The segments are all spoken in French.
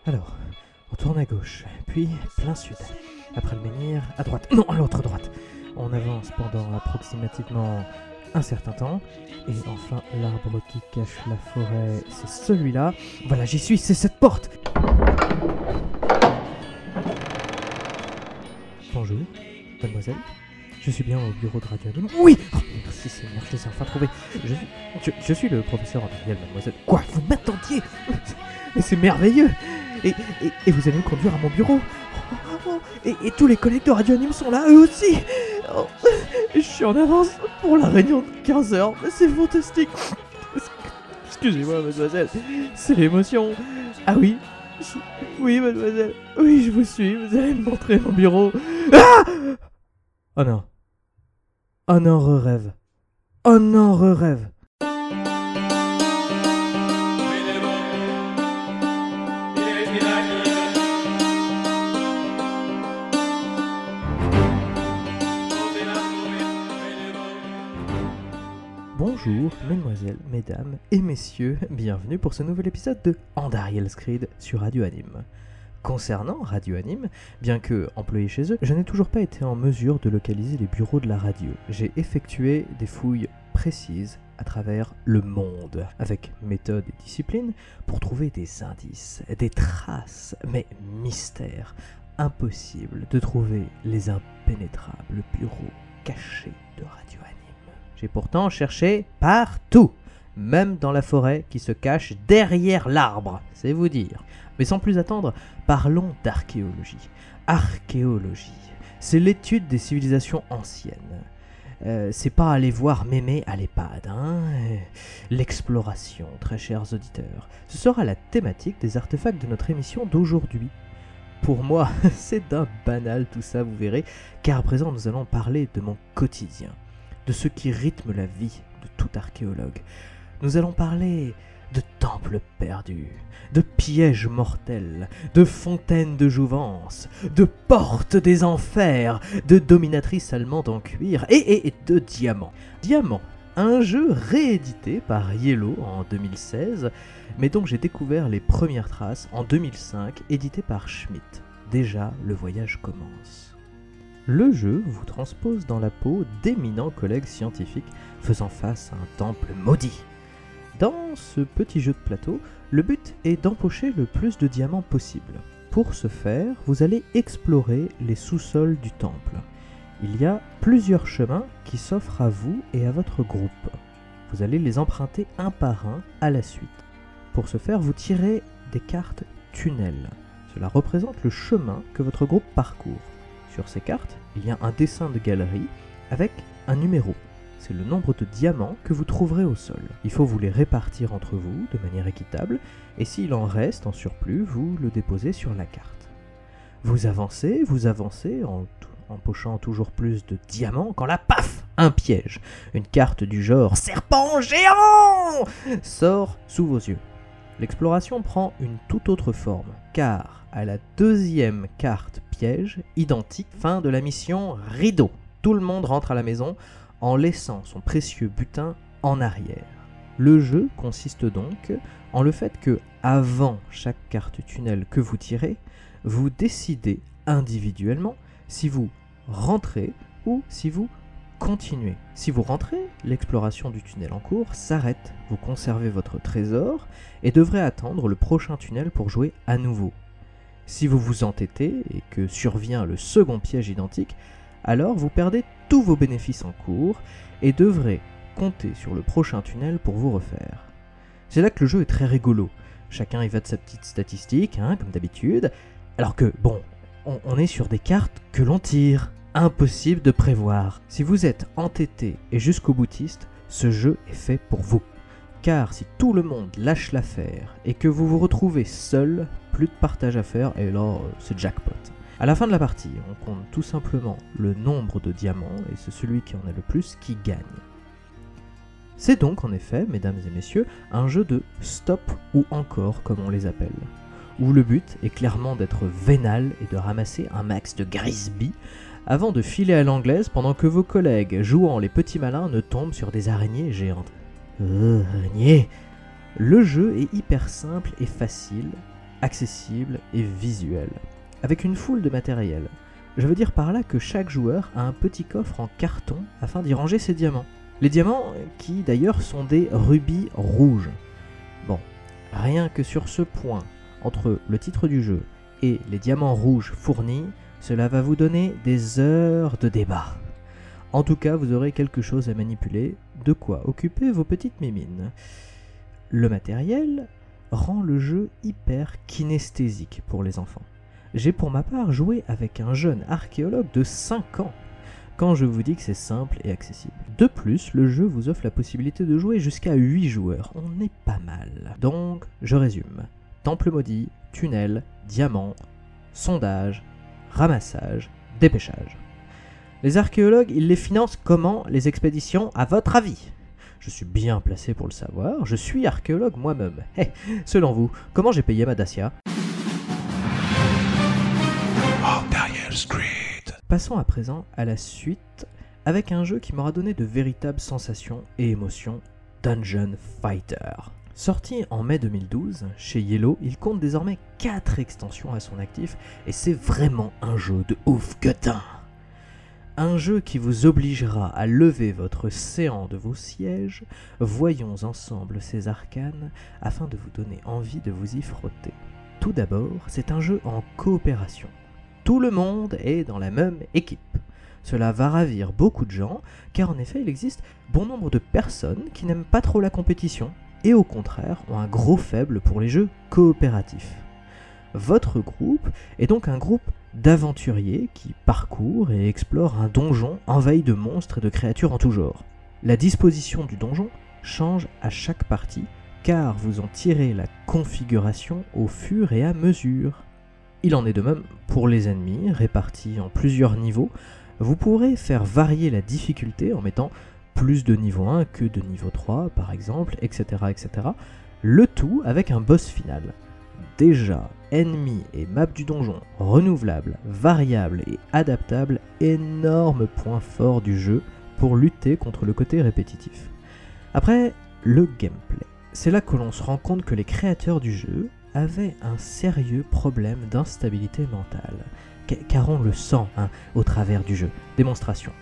Alors, on tourne à gauche, puis plein sud. Après le menhir, à droite. Non, à l'autre droite. On avance pendant approximativement un certain temps. Et enfin, l'arbre qui cache la forêt, c'est celui-là. Voilà, j'y suis, c'est cette porte. Bonjour, mademoiselle. Je suis bien au bureau de Radio Anime. Oui! Oh, merci Seigneur, je les ai enfin trouvés. Je suis le professeur Daniel, mademoiselle. Quoi? Vous m'attendiez? Mais c'est merveilleux! Et vous allez me conduire à mon bureau? Et tous les collègues de Radio Anime sont là, eux aussi! Oh, je suis en avance pour la réunion de 15h. C'est fantastique! Excusez-moi, mademoiselle, c'est l'émotion. Ah oui? Oui, mademoiselle. Oui, je vous suis. Vous allez me montrer mon bureau. Ah! Oh non. Oh non, re-rêve. Oh non, re-rêve. Bonjour, mesdemoiselles, mesdames et messieurs, bienvenue pour ce nouvel épisode de Andariel's Creed sur Radio Anime. Concernant Radio Anime, bien que employé chez eux, je n'ai toujours pas été en mesure de localiser les bureaux de la radio. J'ai effectué des fouilles précises à travers le monde, avec méthode et discipline, pour trouver des indices, des traces, mais mystères. Impossible de trouver les impénétrables bureaux cachés de Radio Anime. J'ai pourtant cherché partout, même dans la forêt qui se cache derrière l'arbre, c'est vous dire. Mais sans plus attendre, parlons d'archéologie. Archéologie, c'est l'étude des civilisations anciennes. C'est pas aller voir mémé à l'EHPAD, hein. L'exploration, très chers auditeurs. Ce sera la thématique des artefacts de notre émission d'aujourd'hui. Pour moi, c'est d'un banal tout ça, vous verrez, car à présent nous allons parler de mon quotidien, de ce qui rythme la vie de tout archéologue. Nous allons parler de temples perdus, de pièges mortels, de fontaines de jouvence, de portes des enfers, de dominatrices allemandes en cuir et de diamants. Diamant, un jeu réédité par Yellow en 2016, mais dont j'ai découvert les premières traces en 2005, édité par Schmidt. Déjà, le voyage commence. Le jeu vous transpose dans la peau d'éminents collègues scientifiques faisant face à un temple maudit. Dans ce petit jeu de plateau, le but est d'empocher le plus de diamants possible. Pour ce faire, vous allez explorer les sous-sols du temple. Il y a plusieurs chemins qui s'offrent à vous et à votre groupe. Vous allez les emprunter un par un à la suite. Pour ce faire, vous tirez des cartes tunnels. Cela représente le chemin que votre groupe parcourt. Sur ces cartes, il y a un dessin de galerie avec un numéro. C'est le nombre de diamants que vous trouverez au sol. Il faut vous les répartir entre vous de manière équitable, et s'il en reste en surplus, vous le déposez sur la carte. Vous avancez en empochant toujours plus de diamants, quand là, paf, un piège. Une carte du genre « Serpent géant !» sort sous vos yeux. L'exploration prend une toute autre forme, car à la deuxième carte piège, identique, fin de la mission rideau. Tout le monde rentre à la maison en laissant son précieux butin en arrière. Le jeu consiste donc en le fait que, avant chaque carte tunnel que vous tirez, vous décidez individuellement si vous rentrez ou si vous continuez. Si vous rentrez, l'exploration du tunnel en cours s'arrête, vous conservez votre trésor et devrez attendre le prochain tunnel pour jouer à nouveau. Si vous vous entêtez et que survient le second piège identique, alors vous perdez tous vos bénéfices en cours et devrez compter sur le prochain tunnel pour vous refaire. C'est là que le jeu est très rigolo. Chacun y va de sa petite statistique, comme d'habitude, alors que, on est sur des cartes que l'on tire. Impossible de prévoir. Si vous êtes entêté et jusqu'au boutiste, ce jeu est fait pour vous. Car si tout le monde lâche l'affaire et que vous vous retrouvez seul, plus de partage à faire et là, c'est jackpot. À la fin de la partie, on compte tout simplement le nombre de diamants et c'est celui qui en a le plus qui gagne. C'est donc en effet, mesdames et messieurs, un jeu de stop ou encore comme on les appelle, où le but est clairement d'être vénal et de ramasser un max de Grisby avant de filer à l'anglaise pendant que vos collègues jouant les petits malins ne tombent sur des araignées géantes. Araignées. Le jeu est hyper simple et facile, accessible et visuel, avec une foule de matériel. Je veux dire par là que chaque joueur a un petit coffre en carton afin d'y ranger ses diamants. Les diamants qui d'ailleurs sont des rubis rouges. Bon, rien que sur ce point, entre le titre du jeu et les diamants rouges fournis, cela va vous donner des heures de débat. En tout cas, vous aurez quelque chose à manipuler, de quoi occuper vos petites mimines. Le matériel rend le jeu hyper kinesthésique pour les enfants. J'ai pour ma part joué avec un jeune archéologue de 5 ans, quand je vous dis que c'est simple et accessible. De plus, le jeu vous offre la possibilité de jouer jusqu'à 8 joueurs, on est pas mal. Donc, je résume. Temple maudit, tunnel, diamant, sondage, ramassage, dépêchage. Les archéologues, ils les financent comment, les expéditions, à votre avis ? Je suis bien placé pour le savoir, je suis archéologue moi-même. Selon vous, comment j'ai payé ma Dacia ? Passons à présent à la suite, avec un jeu qui m'aura donné de véritables sensations et émotions, Dungeon Fighter. Sorti en mai 2012, chez Yellow, il compte désormais 4 extensions à son actif, et c'est vraiment un jeu de ouf gueutin. Un jeu qui vous obligera à lever votre séant de vos sièges, voyons ensemble ses arcanes, afin de vous donner envie de vous y frotter. Tout d'abord, c'est un jeu en coopération. Tout le monde est dans la même équipe. Cela va ravir beaucoup de gens, car en effet il existe bon nombre de personnes qui n'aiment pas trop la compétition, et au contraire ont un gros faible pour les jeux coopératifs. Votre groupe est donc un groupe d'aventuriers qui parcourent et explorent un donjon envahi de monstres et de créatures en tout genre. La disposition du donjon change à chaque partie, car vous en tirez la configuration au fur et à mesure. Il en est de même pour les ennemis, répartis en plusieurs niveaux. Vous pourrez faire varier la difficulté en mettant plus de niveau 1 que de niveau 3 par exemple, etc. etc. Le tout avec un boss final. Déjà, ennemis et map du donjon renouvelables, variables et adaptables, énorme point fort du jeu pour lutter contre le côté répétitif. Après, le gameplay. C'est là que l'on se rend compte que les créateurs du jeu avaient un sérieux problème d'instabilité mentale, car on le sent au travers du jeu. Démonstration.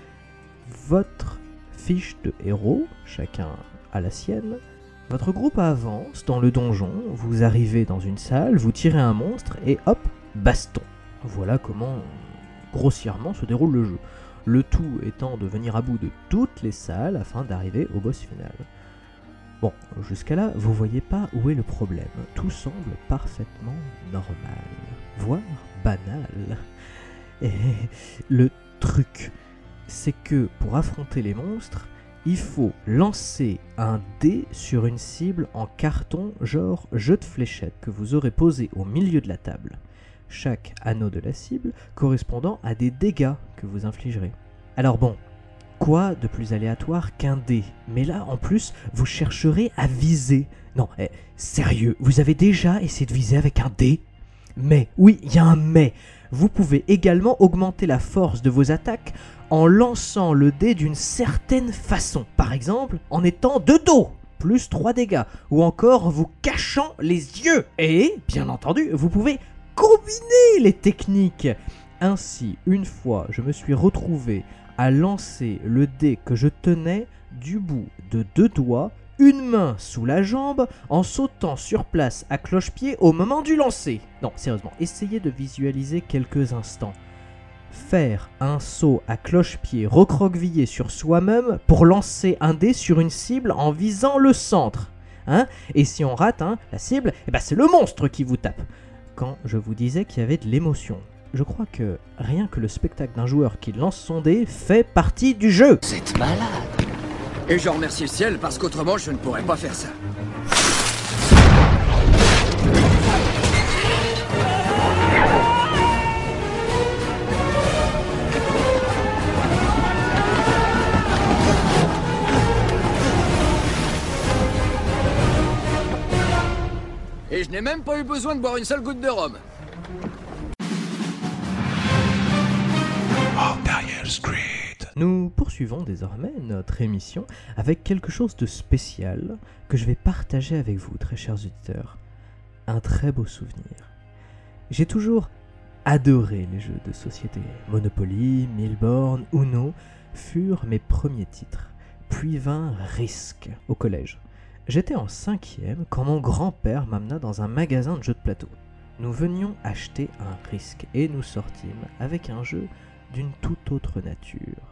Votre fiche de héros, chacun a la sienne. Votre groupe avance dans le donjon, vous arrivez dans une salle, vous tirez un monstre et hop, baston. Voilà comment grossièrement se déroule le jeu. Le tout étant de venir à bout de toutes les salles afin d'arriver au boss final. Bon, jusqu'à là, vous voyez pas où est le problème. Tout semble parfaitement normal, voire banal. Et le truc, c'est que pour affronter les monstres, il faut lancer un dé sur une cible en carton, genre jeu de fléchettes que vous aurez posé au milieu de la table. Chaque anneau de la cible correspondant à des dégâts que vous infligerez. Alors bon, quoi de plus aléatoire qu'un dé ? Mais là, en plus, vous chercherez à viser. Non, sérieux, vous avez déjà essayé de viser avec un dé ? Mais, oui, il y a un mais. Vous pouvez également augmenter la force de vos attaques en lançant le dé d'une certaine façon. Par exemple, en étant de dos, plus 3 dégâts. Ou encore en vous cachant les yeux. Et, bien entendu, vous pouvez combiner les techniques. Ainsi, une fois, je me suis retrouvé à lancer le dé que je tenais du bout de 2 doigts, une main sous la jambe, en sautant sur place à cloche-pied au moment du lancer. Non, sérieusement, essayez de visualiser quelques instants. Faire un saut à cloche-pied recroquevillé sur soi-même pour lancer un dé sur une cible en visant le centre. Et si on rate la cible, c'est le monstre qui vous tape. Quand je vous disais qu'il y avait de l'émotion, je crois que rien que le spectacle d'un joueur qui lance son dé fait partie du jeu. Vous êtes malade. Et je remercie le ciel parce qu'autrement je ne pourrais pas faire ça. Et je n'ai même pas eu besoin de boire une seule goutte de rhum. Nous poursuivons désormais notre émission avec quelque chose de spécial que je vais partager avec vous, très chers auditeurs. un très beau souvenir. J'ai toujours adoré les jeux de société. Monopoly, Milborn, Uno furent mes premiers titres. Puis vint Risk au collège. J'étais en 5e quand mon grand-père m'amena dans un magasin de jeux de plateau. Nous venions acheter un Risk et nous sortîmes avec un jeu d'une toute autre nature.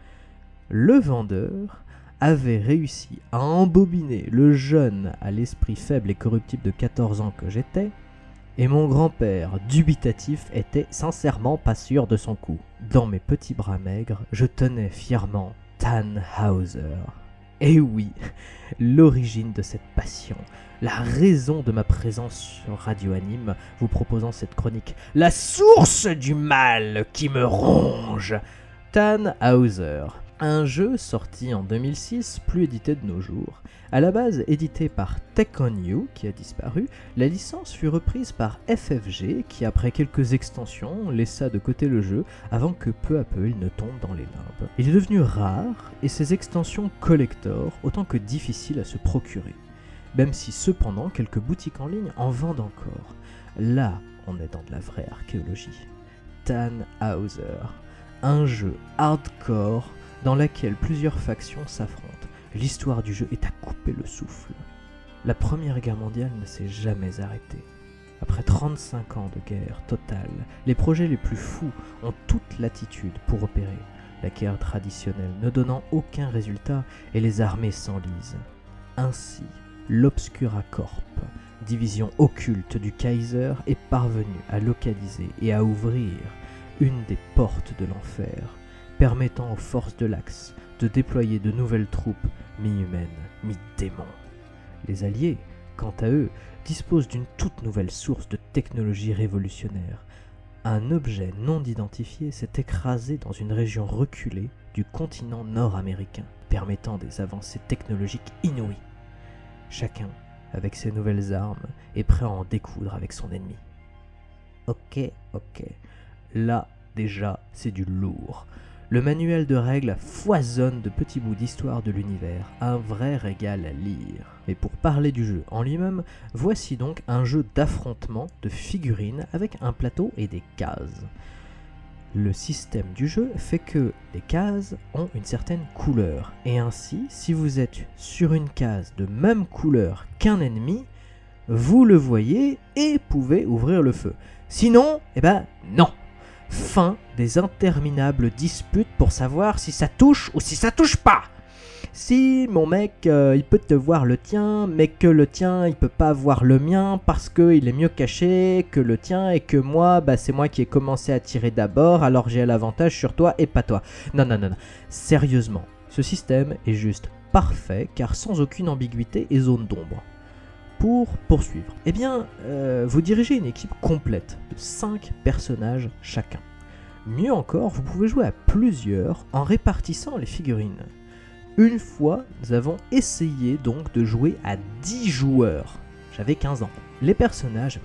Le vendeur avait réussi à embobiner le jeune à l'esprit faible et corruptible de 14 ans que j'étais, et mon grand-père, dubitatif, était sincèrement pas sûr de son coup. Dans mes petits bras maigres, je tenais fièrement Tannhauser. Et oui, l'origine de cette passion, la raison de ma présence sur Radio Anime, vous proposant cette chronique, la source du mal qui me ronge. Tannhauser, un jeu sorti en 2006, plus édité de nos jours. À la base édité par Tech On You, qui a disparu, la licence fut reprise par FFG, qui après quelques extensions laissa de côté le jeu avant que peu à peu il ne tombe dans les limbes. Il est devenu rare et ses extensions collector autant que difficiles à se procurer, même si cependant quelques boutiques en ligne en vendent encore. Là, on est dans de la vraie archéologie. Tannhauser, un jeu hardcore dans laquelle plusieurs factions s'affrontent. L'histoire du jeu est à couper le souffle. La Première Guerre mondiale ne s'est jamais arrêtée. Après 35 ans de guerre totale, les projets les plus fous ont toute latitude pour opérer, la guerre traditionnelle ne donnant aucun résultat et les armées s'enlisent. Ainsi, l'Obscura Corp, division occulte du Kaiser, est parvenue à localiser et à ouvrir une des portes de l'enfer, permettant aux forces de l'Axe de déployer de nouvelles troupes mi-humaines, mi-démons. Les Alliés, quant à eux, disposent d'une toute nouvelle source de technologie révolutionnaire. Un objet non identifié s'est écrasé dans une région reculée du continent nord-américain, permettant des avancées technologiques inouïes. Chacun, avec ses nouvelles armes, est prêt à en découdre avec son ennemi. Ok. Là, déjà, c'est du lourd. Le manuel de règles foisonne de petits bouts d'histoire de l'univers, un vrai régal à lire. Mais pour parler du jeu en lui-même, voici donc un jeu d'affrontement de figurines avec un plateau et des cases. Le système du jeu fait que les cases ont une certaine couleur, et ainsi, si vous êtes sur une case de même couleur qu'un ennemi, vous le voyez et pouvez ouvrir le feu. Sinon, non. Fin des interminables disputes pour savoir si ça touche ou si ça touche pas. Si mon mec il peut te voir le tien, mais que le tien il peut pas voir le mien parce qu'il est mieux caché que le tien et que moi c'est moi qui ai commencé à tirer d'abord, alors j'ai l'avantage sur toi et pas toi. Non. Sérieusement, ce système est juste parfait car sans aucune ambiguïté et zone d'ombre. Pour poursuivre, vous dirigez une équipe complète de 5 personnages chacun. Mieux encore, vous pouvez jouer à plusieurs en répartissant les figurines. Une fois, nous avons essayé donc de jouer à 10 joueurs. J'avais 15 ans. Les personnages,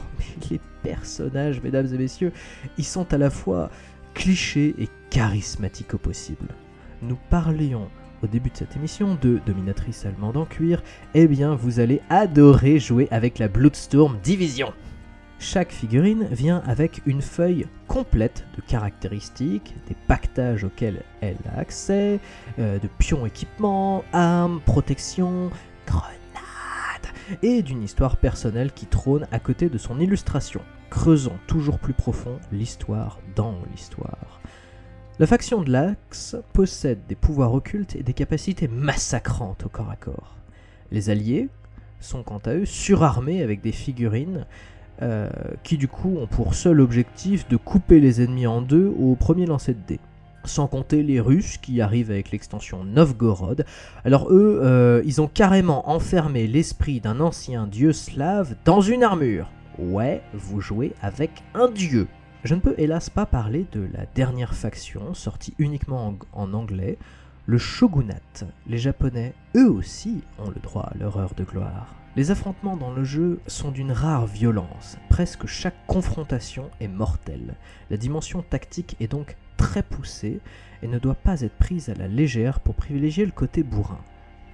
mesdames et messieurs, ils sont à la fois clichés et charismatiques au possible. Nous parlions au début de cette émission de dominatrice allemande en cuir, vous allez adorer jouer avec la Bloodstorm Division. Chaque figurine vient avec une feuille complète de caractéristiques, des pactages auxquels elle a accès, de pions équipements, armes, protection, grenades, et d'une histoire personnelle qui trône à côté de son illustration, creusant toujours plus profond l'histoire dans l'histoire. La faction de l'Axe possède des pouvoirs occultes et des capacités massacrantes au corps à corps. Les alliés sont quant à eux surarmés avec des figurines qui du coup ont pour seul objectif de couper les ennemis en deux au premier lancer de dés. Sans compter les Russes qui arrivent avec l'extension Novgorod. Alors eux, ils ont carrément enfermé l'esprit d'un ancien dieu slave dans une armure. Ouais, vous jouez avec un dieu. Je ne peux hélas pas parler de la dernière faction, sortie uniquement en anglais, le shogunat. Les japonais, eux aussi, ont le droit à leur heure de gloire. Les affrontements dans le jeu sont d'une rare violence, presque chaque confrontation est mortelle. La dimension tactique est donc très poussée et ne doit pas être prise à la légère pour privilégier le côté bourrin.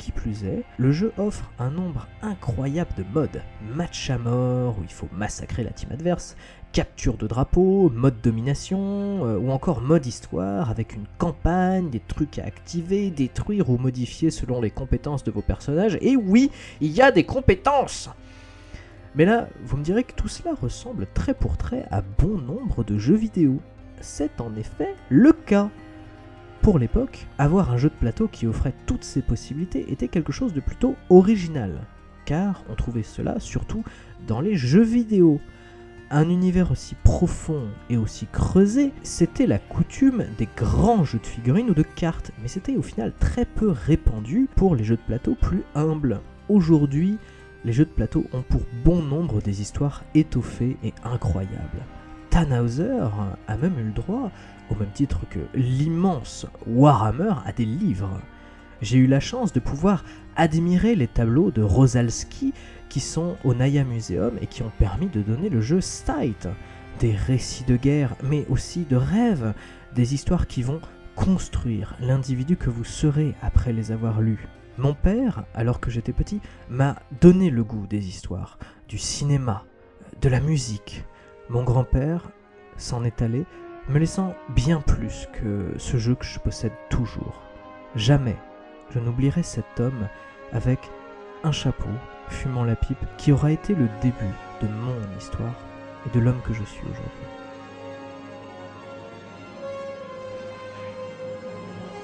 qui plus est, le jeu offre un nombre incroyable de modes. Match à mort, où il faut massacrer la team adverse, capture de drapeau, mode domination, ou encore mode histoire, avec une campagne, des trucs à activer, détruire ou modifier selon les compétences de vos personnages. Et oui, il y a des compétences! Mais là, vous me direz que tout cela ressemble trait pour trait à bon nombre de jeux vidéo. C'est en effet le cas. Pour l'époque, avoir un jeu de plateau qui offrait toutes ces possibilités était quelque chose de plutôt original, car on trouvait cela surtout dans les jeux vidéo. Un univers aussi profond et aussi creusé, c'était la coutume des grands jeux de figurines ou de cartes, mais c'était au final très peu répandu pour les jeux de plateau plus humbles. Aujourd'hui, les jeux de plateau ont pour bon nombre des histoires étoffées et incroyables. Tannhauser a même eu le droit, au même titre que l'immense Warhammer, à des livres. J'ai eu la chance de pouvoir admirer les tableaux de Rosalski qui sont au Naya Museum et qui ont permis de donner le jeu Sight. Des récits de guerre, mais aussi de rêves, des histoires qui vont construire l'individu que vous serez après les avoir lus. Mon père, alors que j'étais petit, m'a donné le goût des histoires, du cinéma, de la musique. Mon grand-père s'en est allé, me laissant bien plus que ce jeu que je possède toujours. Jamais je n'oublierai cet homme avec un chapeau, fumant la pipe, qui aura été le début de mon histoire et de l'homme que je suis aujourd'hui.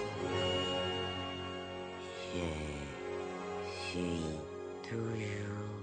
Je suis toujours